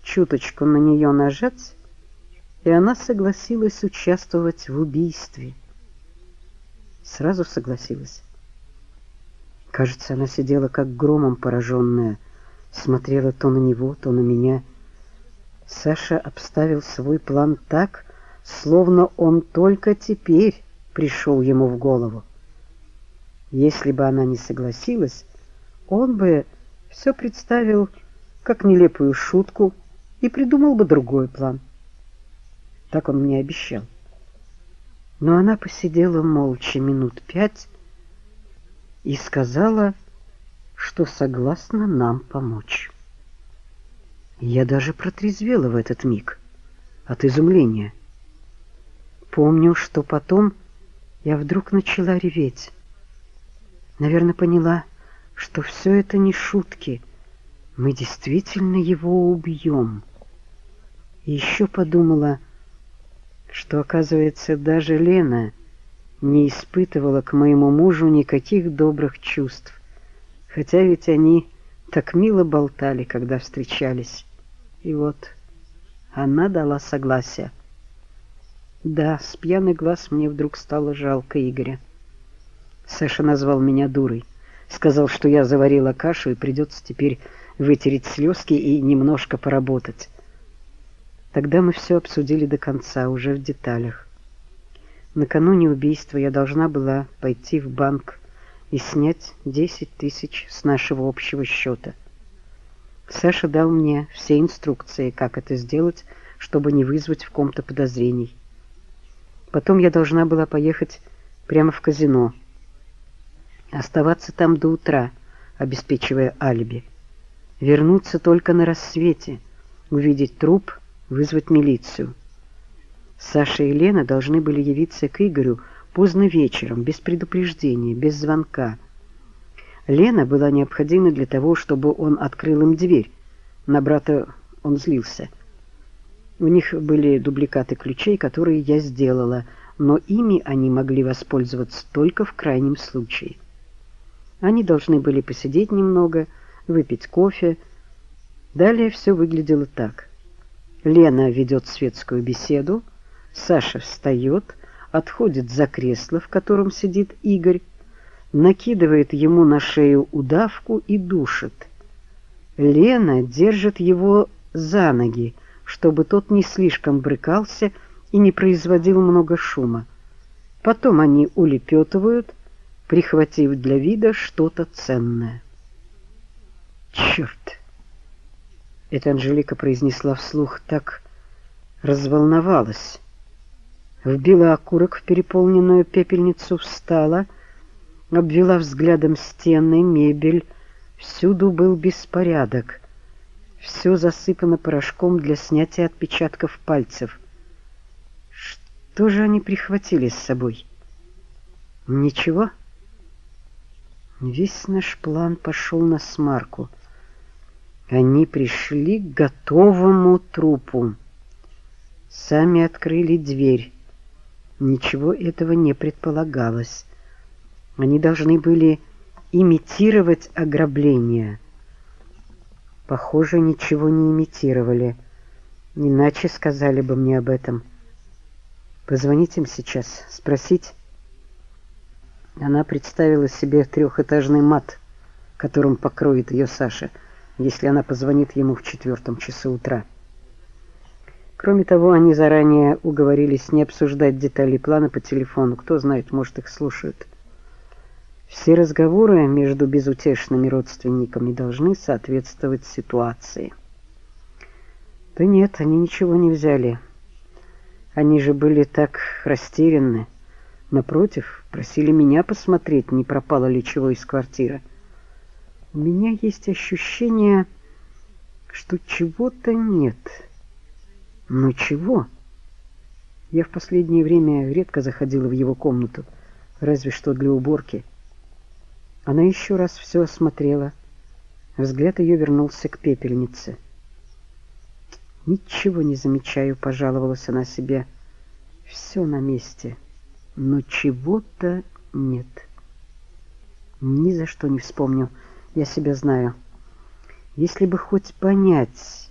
чуточку на нее нажать, и она согласилась участвовать в убийстве. Сразу согласилась. Кажется, она сидела как громом пораженная, смотрела то на него, то на меня. Саша обставил свой план так, словно он только теперь пришел ему в голову. Если бы она не согласилась, он бы все представил как нелепую шутку и придумал бы другой план. Так он мне обещал. Но она посидела молча минут 5 и сказала, что согласна нам помочь. Я даже протрезвела в этот миг от изумления. Помню, что потом я вдруг начала реветь. Наверное, поняла, что все это не шутки. Мы действительно его убьем. И еще подумала, что, оказывается, даже Лена не испытывала к моему мужу никаких добрых чувств, хотя ведь они так мило болтали, когда встречались. И вот она дала согласие. Да, с пьяных глаз мне вдруг стало жалко Игоря. Саша назвал меня дурой, сказал, что я заварила кашу и придется теперь вытереть слезки и немножко поработать. Тогда мы все обсудили до конца, уже в деталях. Накануне убийства я должна была пойти в банк и снять 10 тысяч с нашего общего счета. Саша дал мне все инструкции, как это сделать, чтобы не вызвать в ком-то подозрений. Потом я должна была поехать прямо в казино, оставаться там до утра, обеспечивая алиби, вернуться только на рассвете, увидеть труп, вызвать милицию. Саша и Лена должны были явиться к Игорю поздно вечером, без предупреждения, без звонка. Лена была необходима для того, чтобы он открыл им дверь. На брата он злился. У них были дубликаты ключей, которые я сделала, но ими они могли воспользоваться только в крайнем случае. Они должны были посидеть немного, выпить кофе. Далее все выглядело так. Лена ведет светскую беседу, Саша встает, отходит за кресло, в котором сидит Игорь, накидывает ему на шею удавку и душит. Лена держит его за ноги, чтобы тот не слишком брыкался и не производил много шума. Потом они улепетывают, прихватив для вида что-то ценное. «Черт!» Это Анжелика произнесла вслух, так разволновалась. Вбила окурок в переполненную пепельницу, встала, обвела взглядом стены, мебель. Всюду был беспорядок. Все засыпано порошком для снятия отпечатков пальцев. Что же они прихватили с собой? Ничего? Весь наш план пошел насмарку. Они пришли к готовому трупу. Сами открыли дверь. Ничего этого не предполагалось. Они должны были имитировать ограбление. Похоже, ничего не имитировали. Иначе сказали бы мне об этом. Позвонить им сейчас, спросить. Она представила себе трехэтажный мат, которым покроет ее Саша, если она позвонит ему в 4 часу утра. Кроме того, они заранее уговорились не обсуждать детали плана по телефону. Кто знает, может, их слушают. Все разговоры между безутешными родственниками должны соответствовать ситуации. Да нет, они ничего не взяли. Они же были так растеряны. Напротив, просили меня посмотреть, не пропало ли чего из квартиры. У меня есть ощущение, что чего-то нет. Но чего? Я в последнее время редко заходила в его комнату, разве что для уборки. Она еще раз все осмотрела. Взгляд ее вернулся к пепельнице. «Ничего не замечаю», — пожаловалась она себе. «Все на месте, но чего-то нет. Ни за что не вспомню, я себя знаю. Если бы хоть понять,